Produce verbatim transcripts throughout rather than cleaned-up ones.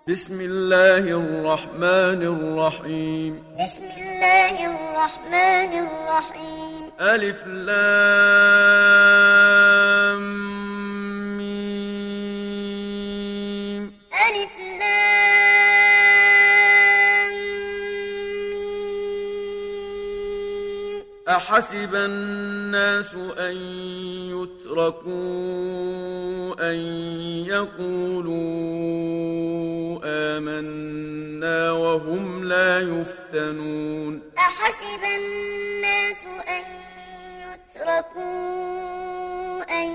بسم الله الرحمن الرحيم بسم الله الرحمن الرحيم ألف لام ميم ألف لام ميم أحسب الناس أن يتركوا أن يقولوا آمنا وهم لا يفتنون أحسب الناس أن يتركوا أن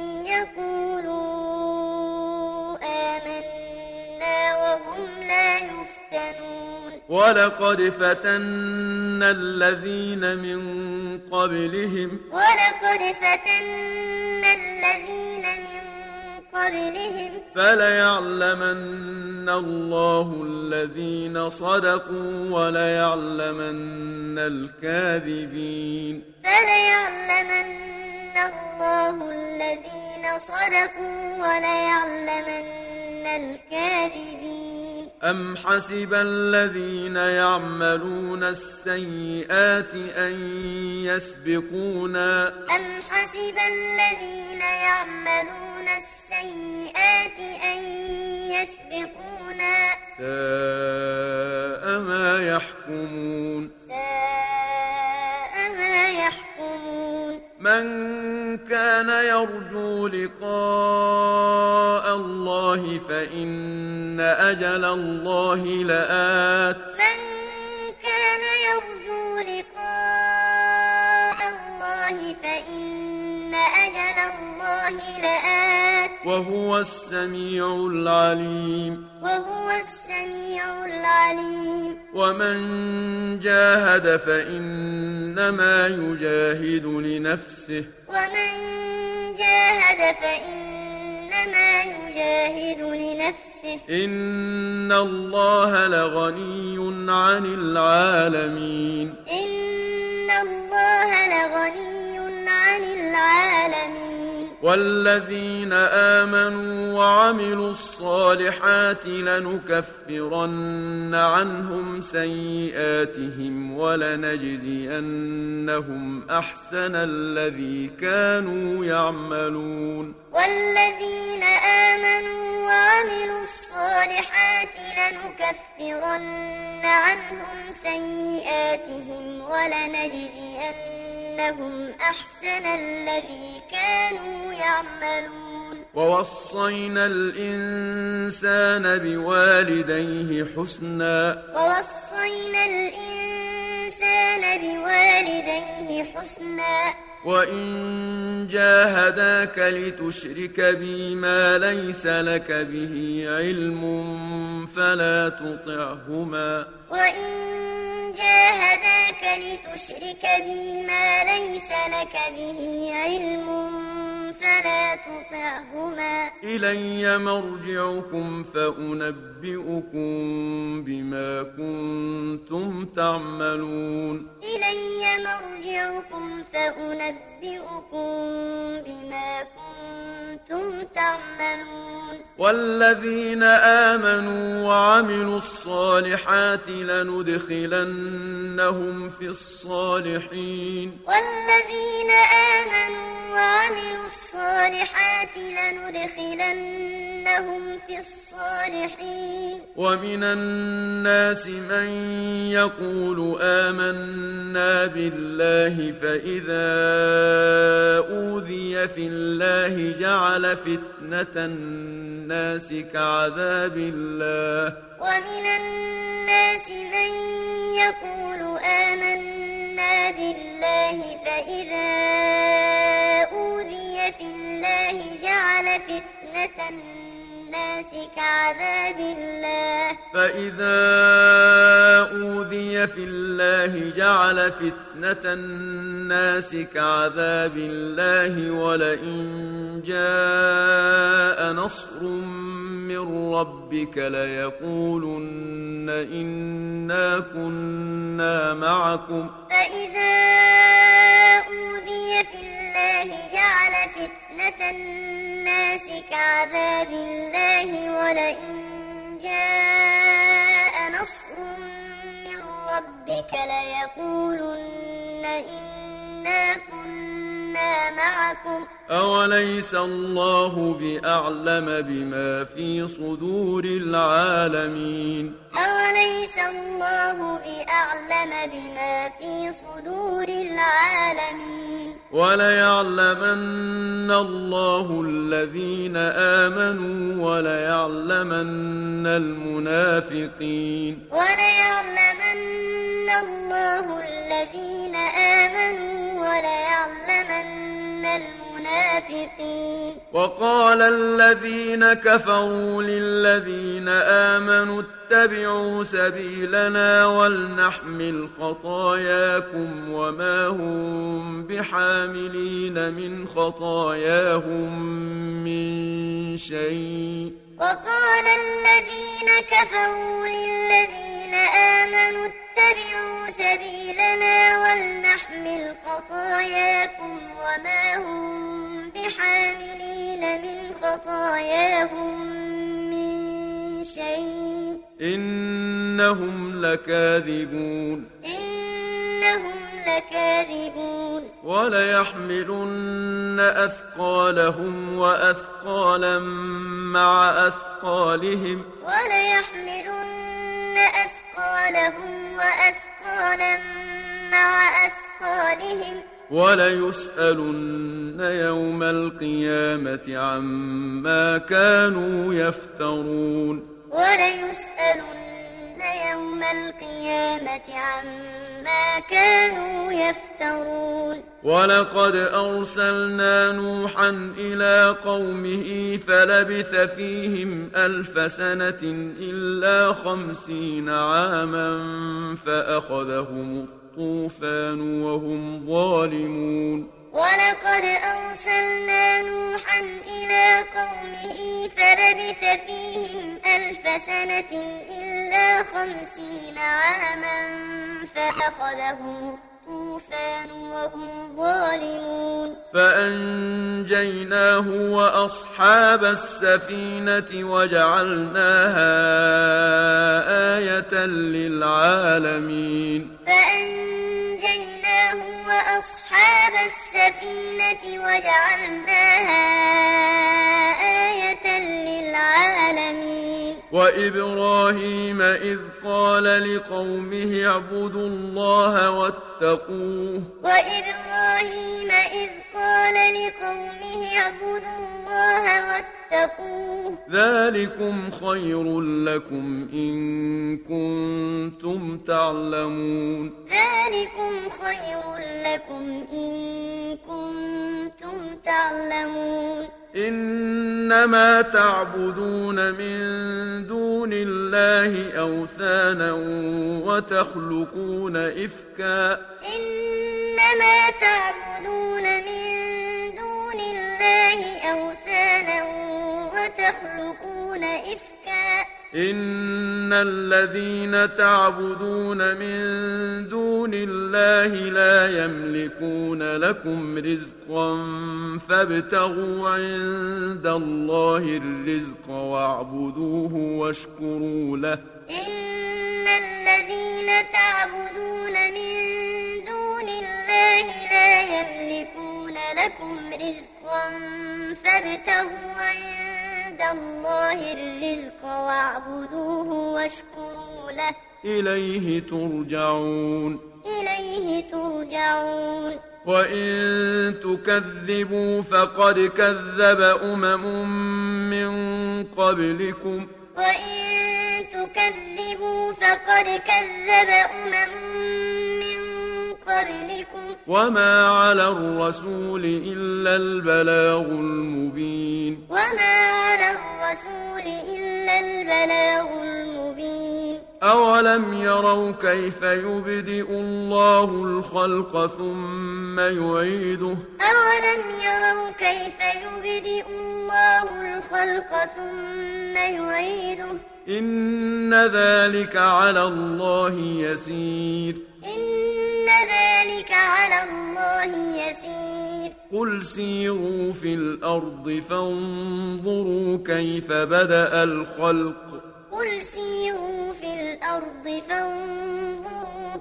يقولوا آمنا وهم لا يفتنون ولقد فتنا الذين من قبلهم ولقد فتنا الذين من قبلهم فليعلمن الله الذين صدقوا وليعلمن الكاذبين فليعلمن الله الذين صدقوا وليعلمن الكاذبين أم حسب الذين يعملون السيئات أن يسبقونا أم حسب الذين يعملون السيئات أن يسبقونا ساء ما يحكمون ساء ما يحكمون من كان يرجو لقاء الله فإن أجل الله لآت من كان يرجو لقاء الله فإن أجل الله لآت وهو السميع العليم وهو السميع العليم ومن جاهد فإنما يجاهد لنفسه ومن جاهد فإنما يجاهد لنفسه إن الله لغني عن العالمين إن الله لغني عن العالمين والذين آمنوا وعملوا الصالحات لنكفرن عنهم سيئاتهم ولنجزينهم أحسن الذي كانوا يعملون والذين آمنوا وعملوا الصالحات لنكفرن عنهم سيئاتهم ولنجزينهم أحسن الذي كانوا يعملون ووصينا الإنسان بوالديه حسنا ووصينا الإنسان بوالديه حسنا وإن جاهداك لتشرك بي ما ليس لك به علم فلا تطعهما وإن جاهداك لتشرك بي ما ليس لك به علم فلا تطعهما إلي مرجعكم فأنبئكم بما كنتم تعملون إلي مرجعكم فأنبئكم بما كنتم تعملون والذين آمنوا وعملوا الصالحات لندخلنهم في الصالحين والذين آمنوا وعملوا الصالحات لندخلنهم في الصالحين ومن الناس من يقول آمنا بالله فإذا أوذي في الله جعل فتنة الناس كعذاب الله ومن الناس من يقول آمنا بالله فإذا أوذي في الله جعل فتنة الناس كعذاب الله فإذا أوذي في الله جعل فتنة الناس كعذاب الله ولئن جاء نصر من ربك ليقولن إنا كنا معكم فإذا أوذي في الله جعل فتنة الناس كعذاب الله ولئن جاء ليقولن إنا كنا معكم أوليس الله بأعلم بما في صدور العالمين أوليس الله بأعلم بما في صدور العالمين وليعلمن الله الذين آمنوا وليعلمن المنافقين وليعلمن الله الذين آمنوا وليعلمن المنافقين وقال الذين كفروا للذين آمنوا اتبعوا سبيلنا ولنحمل خطاياكم وما هم بحاملين من خطاياهم من شيء وقال الذين كفروا للذين آمنوا اتبعوا سبيلنا ولنحمل خطاياكم وما هم بحاملين من خطاياهم من شيء إنهم لكاذبون إنهم لكاذبون وليحملن أثقالهم وأثقالا مع أثقالهم وليحملن أثقالهم وأثقالا مع أثقالهم وليسألن يوم القيامة عما كانوا يفترون وليسألن يوم القيامة عما كانوا يفترون ولقد أرسلنا نوحا إلى قومه فلبث فيهم ألف سنة إلا خمسين عاما فأخذهم الطوفان وهم ظالمون ولقد أرسلنا نوحا إلى قومه فلبث فيهم ألف سنة إلا خمسين عاما فأخذهم الطوفان وهم ظالمون فأنجيناه وأصحاب السفينة وجعلناها آية للعالمين فأنجيناه وأصحاب السفينة وجعلناها آية للعالمين وإبراهيم إذ قال لقومه اعبدوا الله واتقوه وإبراهيم إذ قال لقومه اعبدوا الله واتقوه ذلكم خير لكم إن كنتم تعلمون ذلكم خير لكم إن كنتم تعلمون إنما تعبدون من دون الله أوثانا وتخلقون إفكا إنما تعبدون من دون الله أوثانا وتخلقون إفكا إن الذين تعبدون من دون الله لا يملكون لكم رزقا فابتغوا عند الله الرزق واعبدوه واشكروا له إن الذين تعبدون من دون الله لا يملكون لكم رزقا فابتغوا عند الله الرزق واعبدوه واشكروا له إليه ترجعون إليه ترجعون وإن تكذبوا فقد كذب أمم من قبلكم وإن تكذبوا فقد كذب أمم من قبلكم وما على الرسول إلا البلاغ المبين وما على الرسول إلا البلاغ المبين أولم يروا كيف يبدئ الله الخلق ثم يعيده أولم يروا كيف يبدئ الله الخلق ثم يعيده إن ذلك على الله يسير إن ذلك على الله يسير قل سيروا في الأرض فانظروا كيف بدأ الخلق قل سيروا في الأرض فانظروا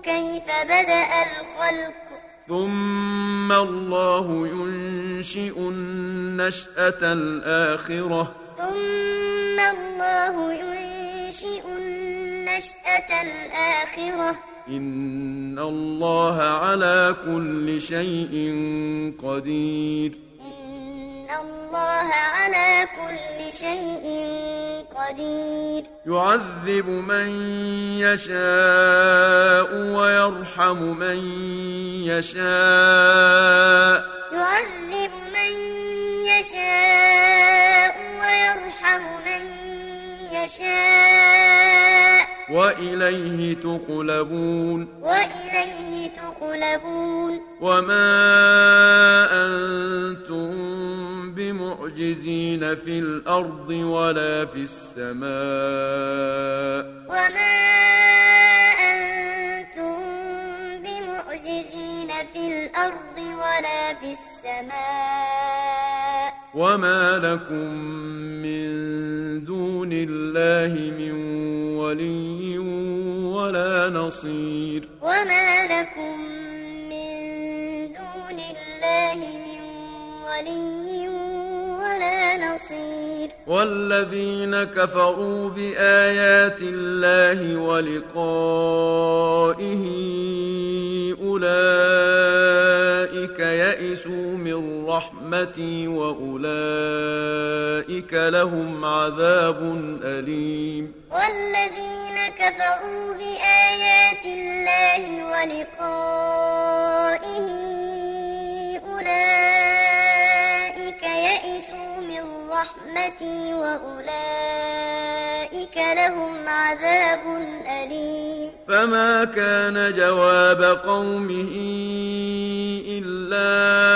كيف بدأ الخلق ثم الله ينشئ النشأة الآخرة ثم الله ينشئ النشأة الآخرة إن الله على كل شيء قدير إن الله على كل شيء قدير يعذب من يشاء ويرحم من يشاء يعذب من يشاء ويرحم من يشاء وإليه تقلبون وإليه تقلبون وما أنتم بمعجزين في الأرض ولا في السماء وما أنتم بمعجزين في الأرض ولا في السماء وما لكم من دون الله من ولي ولا نصير وما لكم من دون الله من ولي ولا نصير والذين كفروا بآيات الله ولقائه أولئك يئسوا من رحمتي وأولئك لهم عذاب أليم والذين كفروا بآيات الله ولقائه أولئك يئسوا من رحمتي وأولئك لهم عذاب أليم فما كان جواب قومه إلا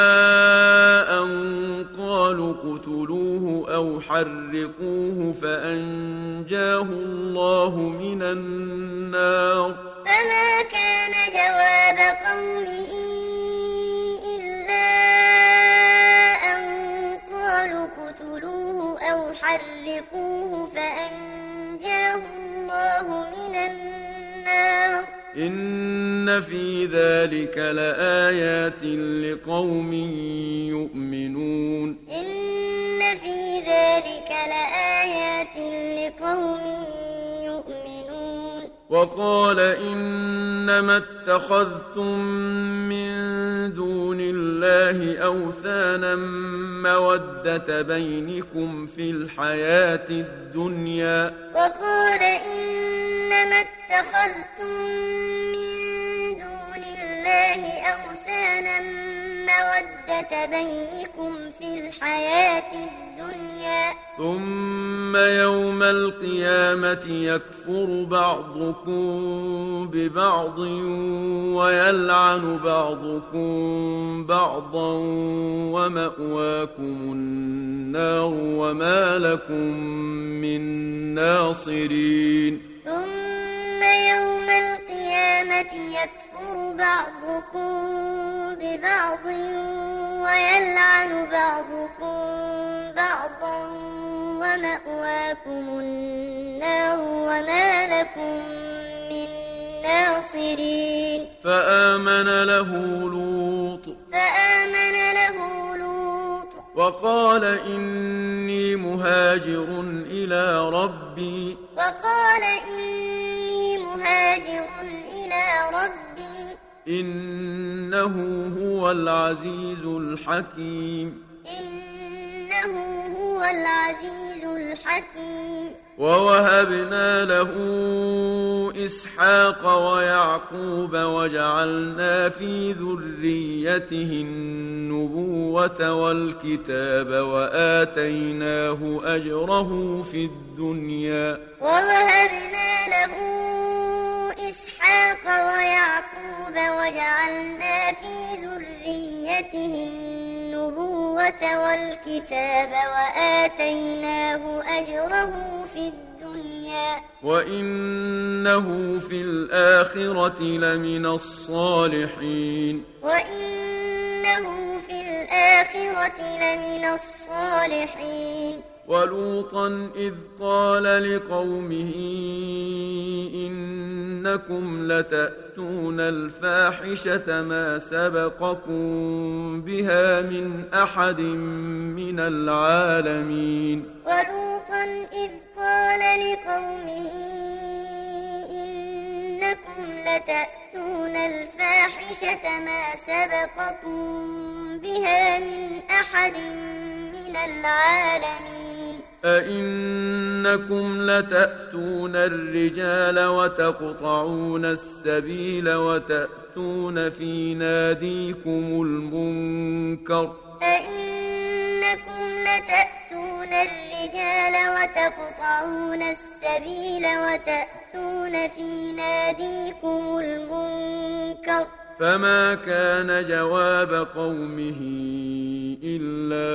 أن قالوا اقتلوه أو حرقوه فأنجاه الله من النار فما كان جواب قومه إلا أن قالوا اقتلوه أو حرقوه فأنجاه الله من النار إن في ذلك لآيات لقوم يؤمنون إن في ذلك لآيات لقوم يؤمنون وقال إنما اتخذتم من دون الله أوثانا مودة بينكم في الحياة الدنيا وقال إنما اتخذتم من دون الله أوثانا مودة بينكم في الحياة الدنيا ثم يوم القيامة يكفر بعضكم ببعض ويلعن بعضكم بعضا ومأواكم النار وما لكم من ناصرين ثم يوم القيامة يكفر بعضكم ببعض ويلعن بعضكم بعضا ومأواكم النار وما لكم من ناصرين فآمن له لوط فآمن له لوط وقال إني مهاجر إلى ربي وقال إني مهاجر إلى ربي إنه هو العزيز الحكيم إنه هو العزيز الحكيم ووهبنا له إسحاق ويعقوب وجعلنا في ذريته النبوة والكتاب وآتيناه أجره في الدنيا ووهبنا له إسحاق ويعقوب وجعلنا في ذريته النبوة والكتاب وآتيناه أجره في الدنيا وإنه في الآخرة لمن الصالحين وإنه في الآخرة لمن الصالحين ولوطا إذ قال لقومه إن أئنكم لتأتون الفاحشة ما سبقكم بها من أحد من العالمين ولوطا إذ قال لقومه إنكم لتأتون الفاحشة ما سبقكم بها من أحد من العالمين أئنكم لتأتون الرجال وتقطعون السبيل وتأتون في ناديكم المنكر أئنكم لتأتون الرجال وتقطعون السبيل وتأتون في ناديكم المنكر فما كان جواب قومه إلا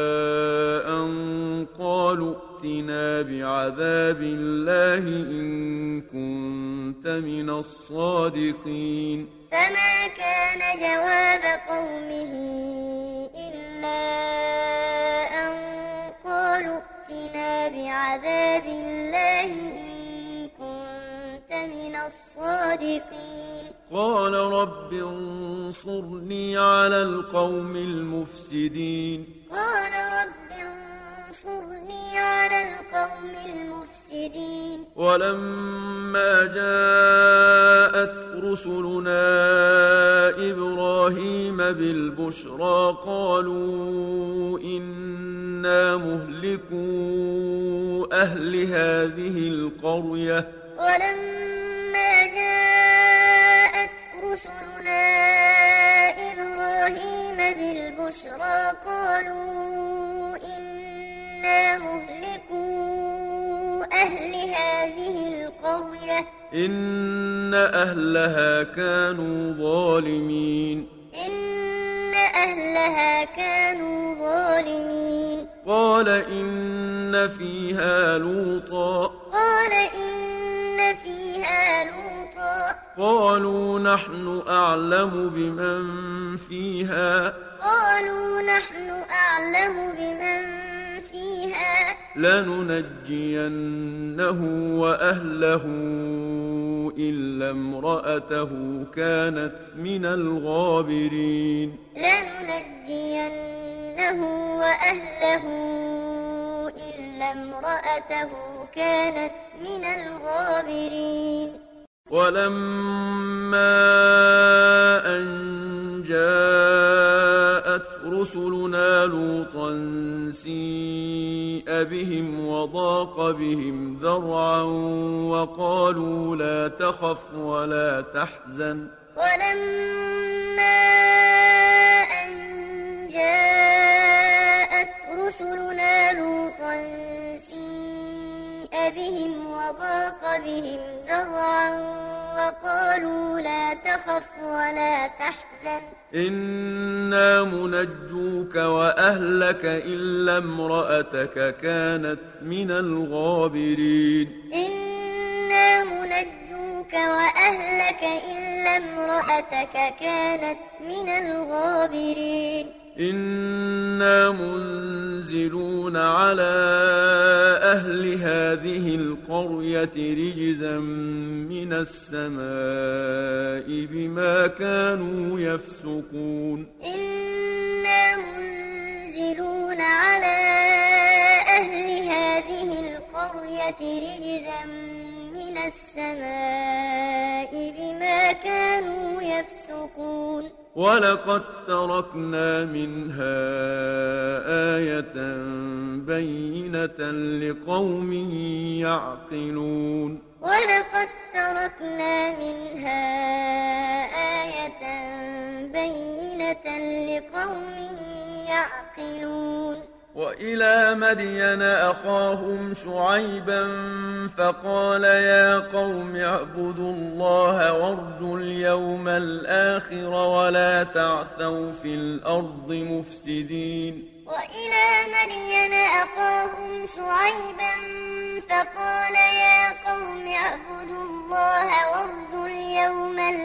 أن قالوا ائتنا بعذاب الله إن كنت من الصادقين فما كان جواب قومه إلا أن قالوا ائتنا بعذاب الله إن كنت من الصادقين قال رب انصرني على القوم المفسدين قال رب انصرني على القوم المفسدين ولما جاءت رسلنا إبراهيم بالبشرى قالوا إنا مهلكو أهل هذه القرية ولما جاءت رسلنا إبراهيم بالبشرى قالوا إنا مهلكو أهل هذه القرية إن أهلها كانوا ظالمين إن أهلها كانوا ظالمين قال إن فيها لوطا قال إن فيها لوطا قالوا نحن أعلم بمن فيها قالوا نحن أعلم بمن فيها لننجينه وأهله إلا امرأته كانت من الغابرين لننجينه وأهله إلا امرأته كانت من الغابرين ولما أن جاءت رسلنا لوطا سيء بهم وضاق بهم ذرعا وقالوا لا تخف ولا تحزن ولما أن جاءت رسلنا لوطا سيء بهم وضاق بهم ذرعا وقالوا لا تخف ولا تحزن إنا منجوك وأهلك إلا امرأتك كانت من الغابرين إنا منجوك وأهلك إلا امرأتك كانت من الغابرين إنا منزلون على أهل هذه القرية رجزا من السماء بما كانوا يفسقون إنا منزلون على أهل هذه القرية رجزا من السماء بما كانوا يفسقون ولقد تركنا منها آية بينة لقوم يعقلون ولقد تركنا منها آية بينة لقوم يعقلون وإلى مدين أخاهم شعيبا فقال يا قوم اعبدوا الله وارجوا اليوم الآخر ولا تعثوا في الأرض مفسدين وإلى مدين أخاهم شعيبا فقال يا قوم اعبدوا الله وارجوا اليوم الآخر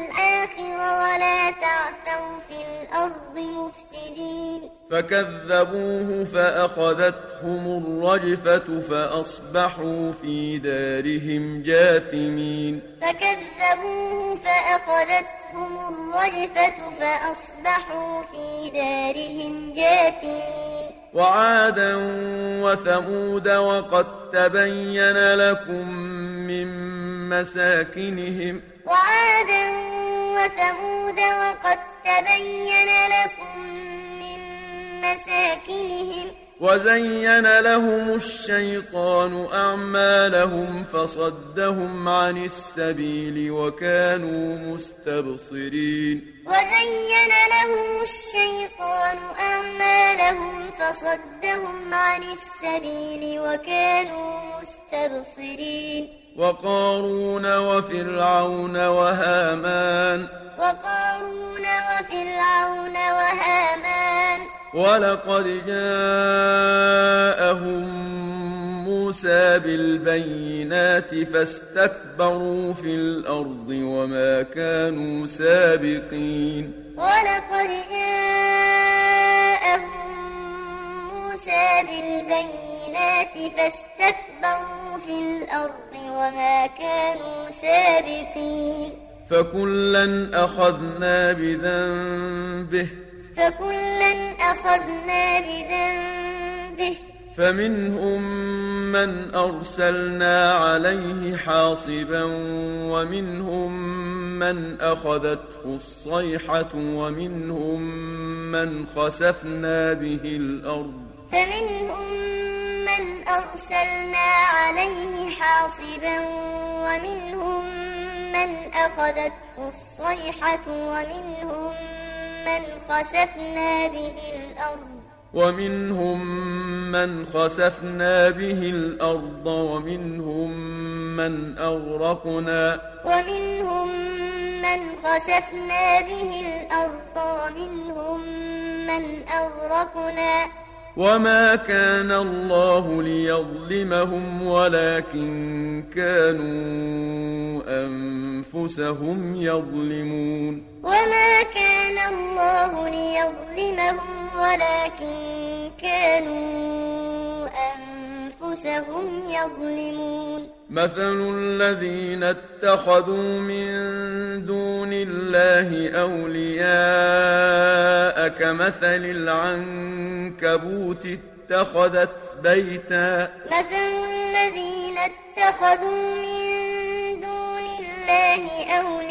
الآخر ولا تعثوا في الأرض مفسدين فكذبوه فأخذتهم الرجفة فأصبحوا في دارهم جاثمين فكذبوه فأخذتهم الرجفة فأصبحوا في دارهم جاثمين وعادا وثمود وقد تبين لكم من مساكنهم وعادا وثمود وقد تبين لكم من مساكنهم وزين لهم الشيطان أعمالهم فصدهم عن السبيل وكانوا مستبصرين وزين لهم الشيطان أعمالهم فصدهم عن السبيل وكانوا مستبصرين وقارون وفرعون وهامان وقارون وفرعون وهامان ولقد جاءهم موسى بالبينات فاستكبروا في الأرض وما كانوا سابقين ولقد جاءهم موسى بالبينات فاستكبروا في الأرض وما كانوا سابقين فكلا أخذنا بذنبه فكلا أخذنا بذنبه فمنهم من أرسلنا عليه حاصبا ومنهم من أخذته الصيحة ومنهم من خسفنا به الأرض فمنهم من أرسلنا عليه حاصبا ومنهم من أخذته الصيحة ومنهم من خسفنا به الأرض ومنهم من خسفنا به الأرض ومنهم من أغرقنا ومنهم من خسفنا به الأرض ومنهم من أغرقنا وما كان الله ليظلمهم ولكن كانوا أنفسهم يظلمون وما كان الله ليظلمهم ولكن كانوا أنفسهم يظلمون مثل الذين اتخذوا من دون الله أولياء كمثل العنكبوت اتخذت بيتا مثل الذين اتخذوا من دون الله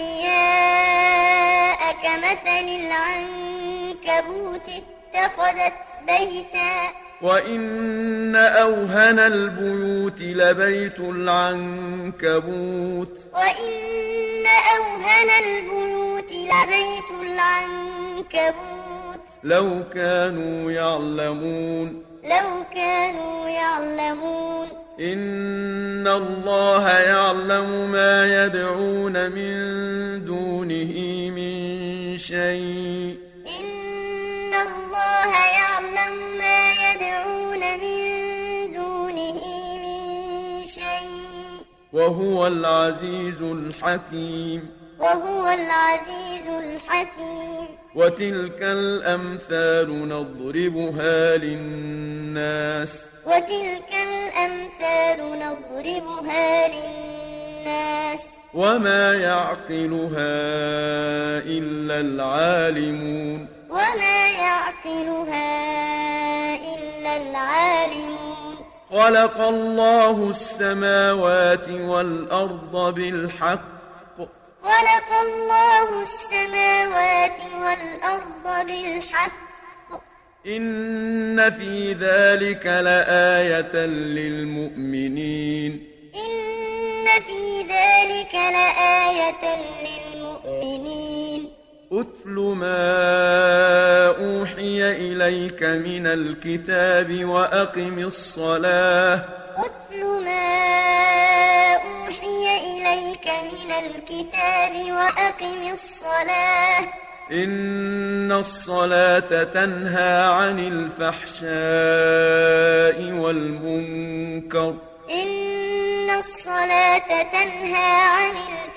أولياء كمثل العنكبوت اتخذت بيتا وإن أوهن البيوت لبيت العنكبوت وإن أوهن البيوت لبيت العنكبوت لو كانوا يعلمون لو كانوا يعلمون إن الله يعلم ما يدعون من دونه من شيء إن الله يعلم ما يدعون من دونه من شيء وهو العزيز الحكيم وهو العزيز الحكيم وتلك الأمثال نضربها للناس وتلك الأمثال نضربها للناس وما يعقلها إلا العالمون وما يعقلها إلا العالمون خلق الله السماوات والأرض بالحق خلق الله السماوات والأرض بالحق إن في ذلك لآية للمؤمنين إن في ذلك لآية للمؤمنين أتل ما أوحي إليك من الكتاب وأقم الصلاة أتل ما أوحي إليك من الكتاب وأقم الصلاة إن الصلاة تنهى عن الفحشاء والمنكر إن الصلاة تنهى عن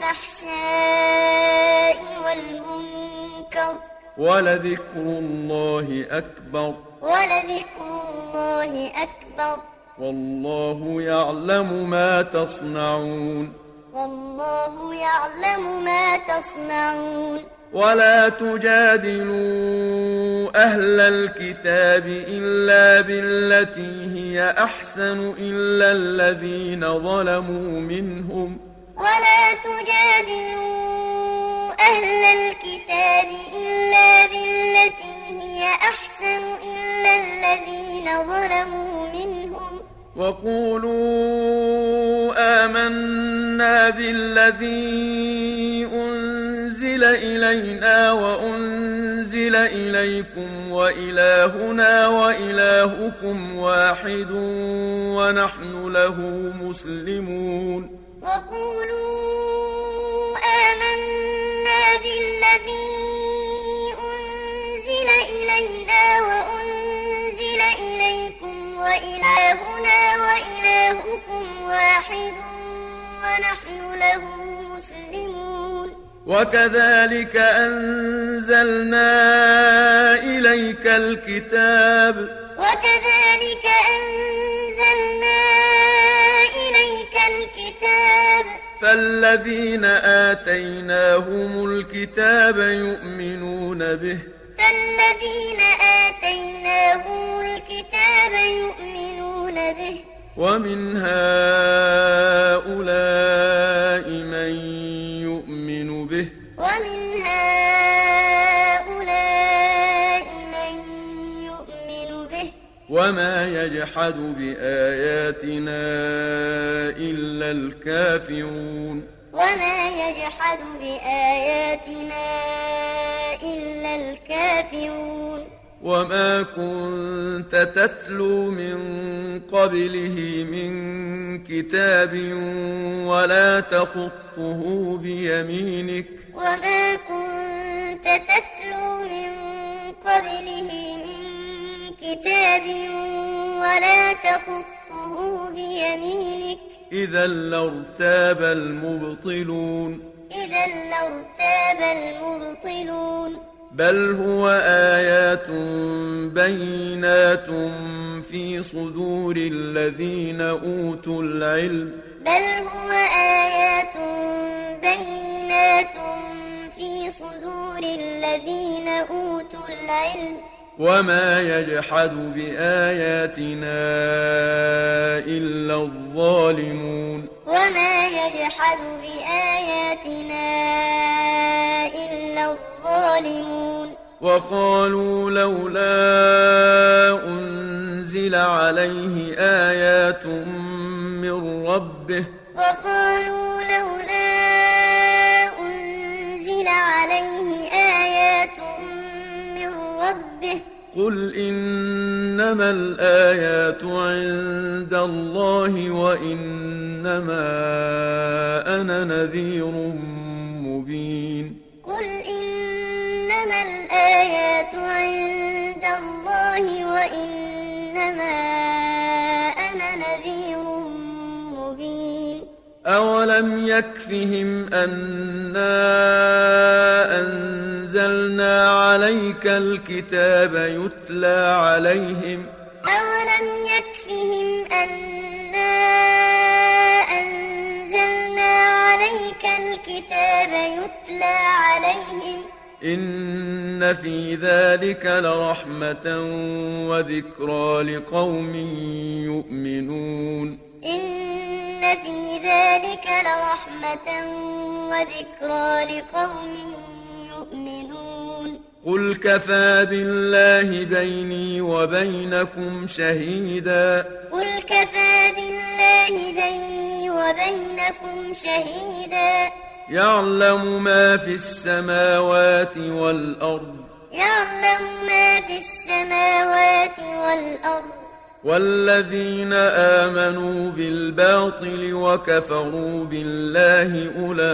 الفحشاء والمنكر ولذكر الله أكبر ولذكر الله أكبر والله يعلم ما تصنعون والله يعلم ما تصنعون ولا تجادلوا أهل الكتاب إلا بالتي هي أحسن إلا الذين ظلموا منهم ولا تجادلوا أهل الكتاب إلا بالتي هي أحسن إلا الذين ظلموا منهم وقولوا آمنا بالذي أنزل إلينا وأنزل إليكم وإلهنا وإلهكم واحد ونحن له مسلمون وقولوا آمنا بالذي أنزل إلينا وأنزل إليكم وإلهنا وإلهكم واحد ونحن له مسلمون وكذلك أنزلنا إليك الكتاب وكذلك أنزلنا إليك الكتاب فالذين آتيناهم الكتاب يؤمنون به فالذين آتيناهم الكتاب يؤمنون به ومن هؤلاء من يؤمن به ومن هؤلاء من يؤمن به وما يجحد بآياتنا إلا الكافرون وما يجحد بآياتنا إلا الكافرون وما كنت تتلو من قبله من كتاب ولا تخطه بيمينك وما كنت تتلو من قبله من كتاب ولا تخطه بيمينك إذا لارتاب المبطلون إذا لارتاب المبطلون بل هو آيات بينات في صدور الذين أوتوا العلم بل هو آيات بينات في صدور الذين أوتوا العلم وما يجحد بآياتنا إلا الظالمون وما يجحد بآياتنا إلا الظالمون وقالوا لولا أنزل عليه آيات من ربه وقالوا لولا أنزل عليه آيات من ربه قل إنما الآيات عند الله وإنما أنا نذير مبين قل إنما الآيات عند الله وإنما أنا نذير مبين أولم يكفهم أنا أنزلنا عليك الكتاب يتلى عليهم أولم يكفهم أنا أنزلنا عليك الكتاب يتلى عليهم إن في ذلك لرحمة وذكرى لقوم يؤمنون إن في ذلك لرحمة وذكرى لقوم يؤمنون قل كفى بالله بيني وبينكم شهيدا قل كفى بالله بيني وبينكم شهيدا يعلم ما في السماوات والأرض يعلم ما في السماوات والأرض والذين آمنوا بالباطل وكفروا بالله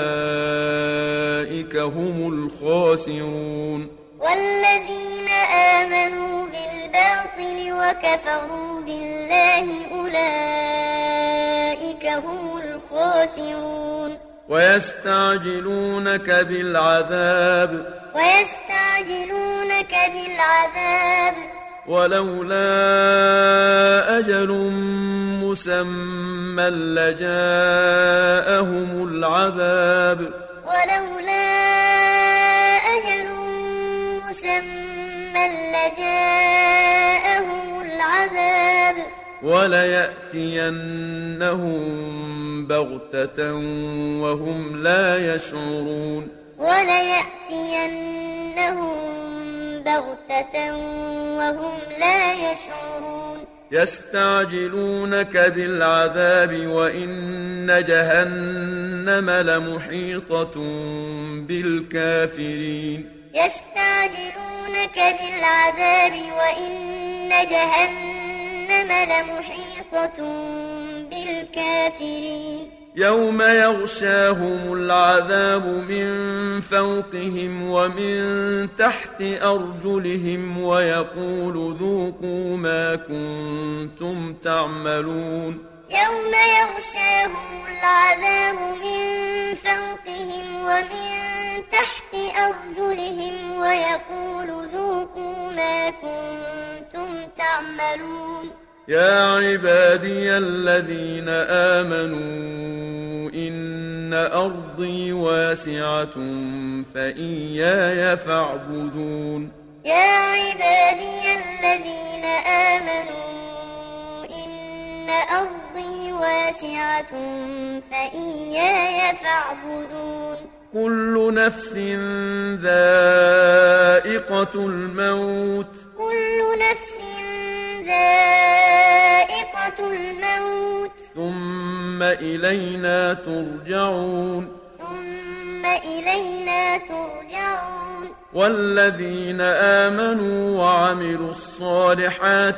أولئك هم الخاسرون والذين آمنوا بالباطل وكفروا بالله أولئك هم الخاسرون خاسرون ويستعجلونك بالعذاب ويستعجلونك بالعذاب ولولا أجل مسمى لجاءهم العذاب ولولا أجل مسمى لجاءهم العذاب وليأتينهم بغتة وهم لا يشعرون وليأتينهم بغتة وهم لا يشعرون يستعجلونك بالعذاب وإن جهنم لمحيطة بالكافرين يستعجلونك بالعذاب وإن جهنم لمحيطة بالكافرين يوم يغشاهم العذاب من فوقهم ومن تحت أرجلهم ويقول ذوقوا ما كنتم تعملون يوم يغشاهم العذاب من فوقهم ومن تحت أرجلهم ويقول ذوقوا ما كنتم تعملون يا عبادي الذين آمنوا إن أرضي واسعة فإياي فاعبدون يا عبادي الذين آمنوا إن أرضي واسعة فإياي فاعبدون كل نفس ذائقة الموت كل نفس ذائقة الموت ثم إلينا ترجعون ثم إلينا ترجعون والذين آمنوا وعملوا الصالحات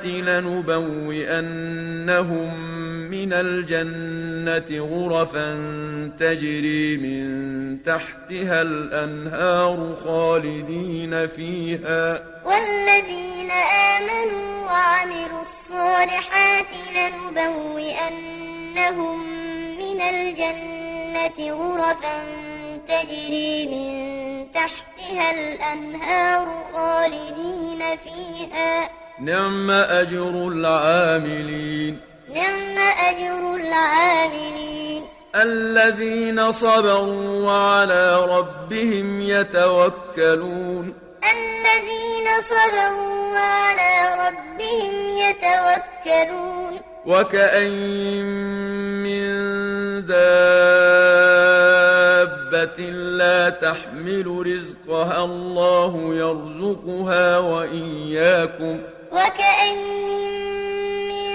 لنبوئنهم من الجنة غرفا تجري من تحتها الأنهار خالدين فيها والذين آمنوا وعملوا الصالحات لنبوئنهم من الجنة غرفا تجري من تحتها الأنهار خالدين فيها نعم أجر العاملين نعم أجر العاملين الذين صبروا وعلى ربهم يتوكلون الذين صبروا وعلى ربهم يتوكلون وكأين من دابة لا تحمل رزقها الله يرزقها وإياكم وكأين من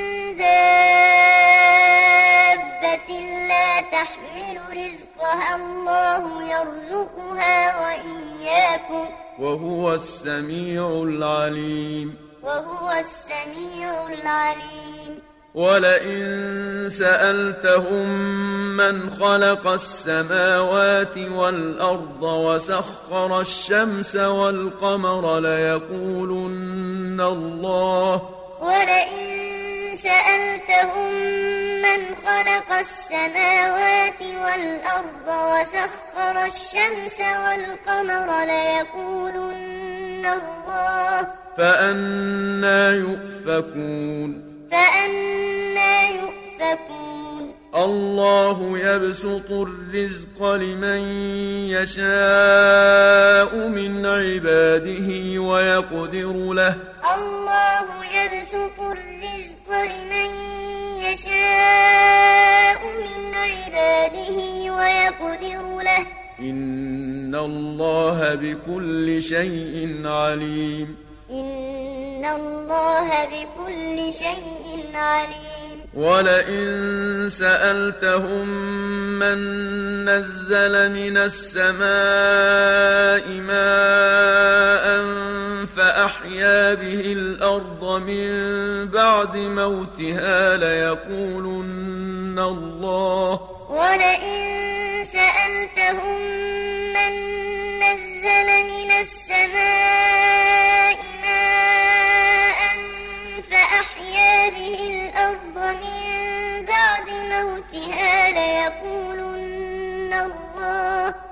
دابة لا تحمل رزقها الله يرزقها وإياكم وهو السميع العليم وهو السميع العليم ولئن سألتهم من خلق السماوات والأرض وسخر الشمس والقمر ليقولن الله ولئن سألتهم من خلق السماوات والأرض وسخر الشمس والقمر ليقولن الله فأنى يؤفكون فأنى يؤفكون الله يبسط الرزق لمن يشاء من عباده ويقدر له الله يبسط الرزق لمن يشاء من عباده ويقدر له إن الله بكل شيء عليم إن الله بكل شيء عليم ولئن سألتهم من نزل من السماء ماء فأحيا به الأرض من بعد موتها ليقولن الله ولئن سألتهم من نزل من السماء ماء فأحيا به الأرض من بعد موتها ليقولن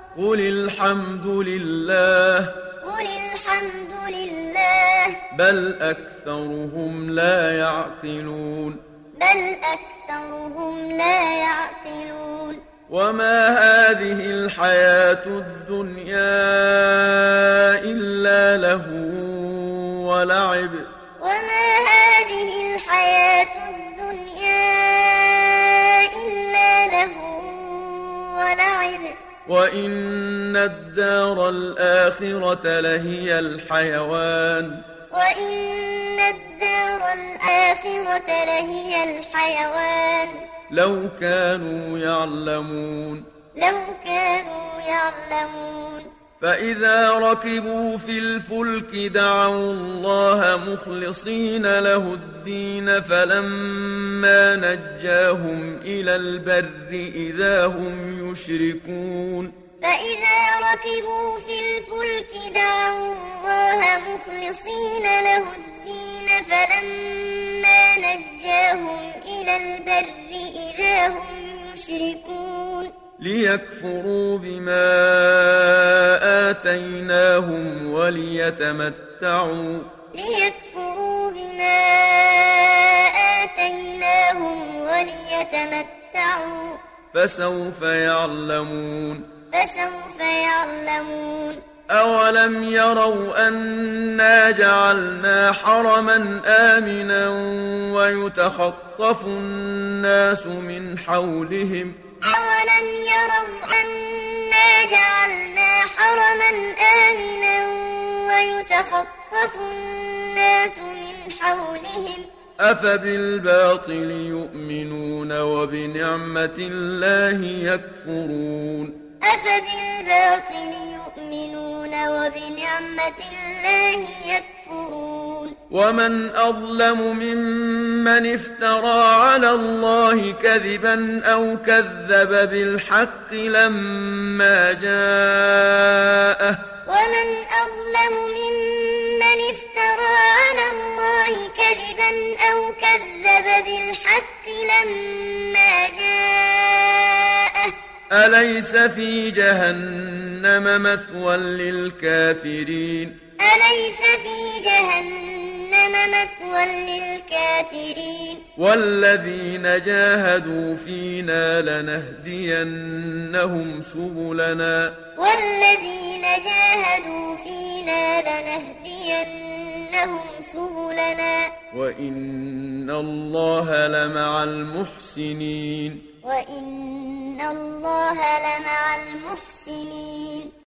قل الحمد لله قل الحمد لله بل أكثرهم لا يعقلون بل أكثرهم لا يعقلون وما هذه الحياة الدنيا إلا لهو ولعب وما هذه الحياة الدنيا إلا لهو ولعب وإن الدار الآخرة لهي الحيوان وإن الدار الآخرة لهي الحيوان لو كانوا يعلمون لو كانوا يعلمون فإذا ركبوا في الفلك دعوا الله مخلصين له الدين فلما نجاهم إلى البر إذا هم يشركون فإذا ركبوا في الفلك دعوا الله مخلصين له الدين فلما نجاهم إلى البر إذا هم يشركون ليكفروا بما آتيناهم وليتمتعوا ليكفروا بما آتيناهم وليتمتعوا فسوف يعلمون فسوف يعلمون أولم يروا أنا جعلنا حرما آمنا ويتخطف الناس من حولهم أولم يروا أنا جعلنا حرما آمنا ويتخطف الناس من حولهم أفبالباطل يؤمنون وبنعمة الله يكفرون أفبالباطل يؤمنون وبنعمة الله يكفرون ومن أظلم ممن افترى على الله كذبا أو كذب بالحق لما جاءه ومن أظلم ممن افترى على الله كذبا أو كذب بالحق لما جاءه أليس في جهنم مثوى للكافرين أليس في جهنم مثوى للكافرين والذين جاهدوا فينا لنهدينهم سبلنا والذين جاهدوا فينا لنهدينهم سبلنا وإن الله لمع المحسنين وإن الله لمع المحسنين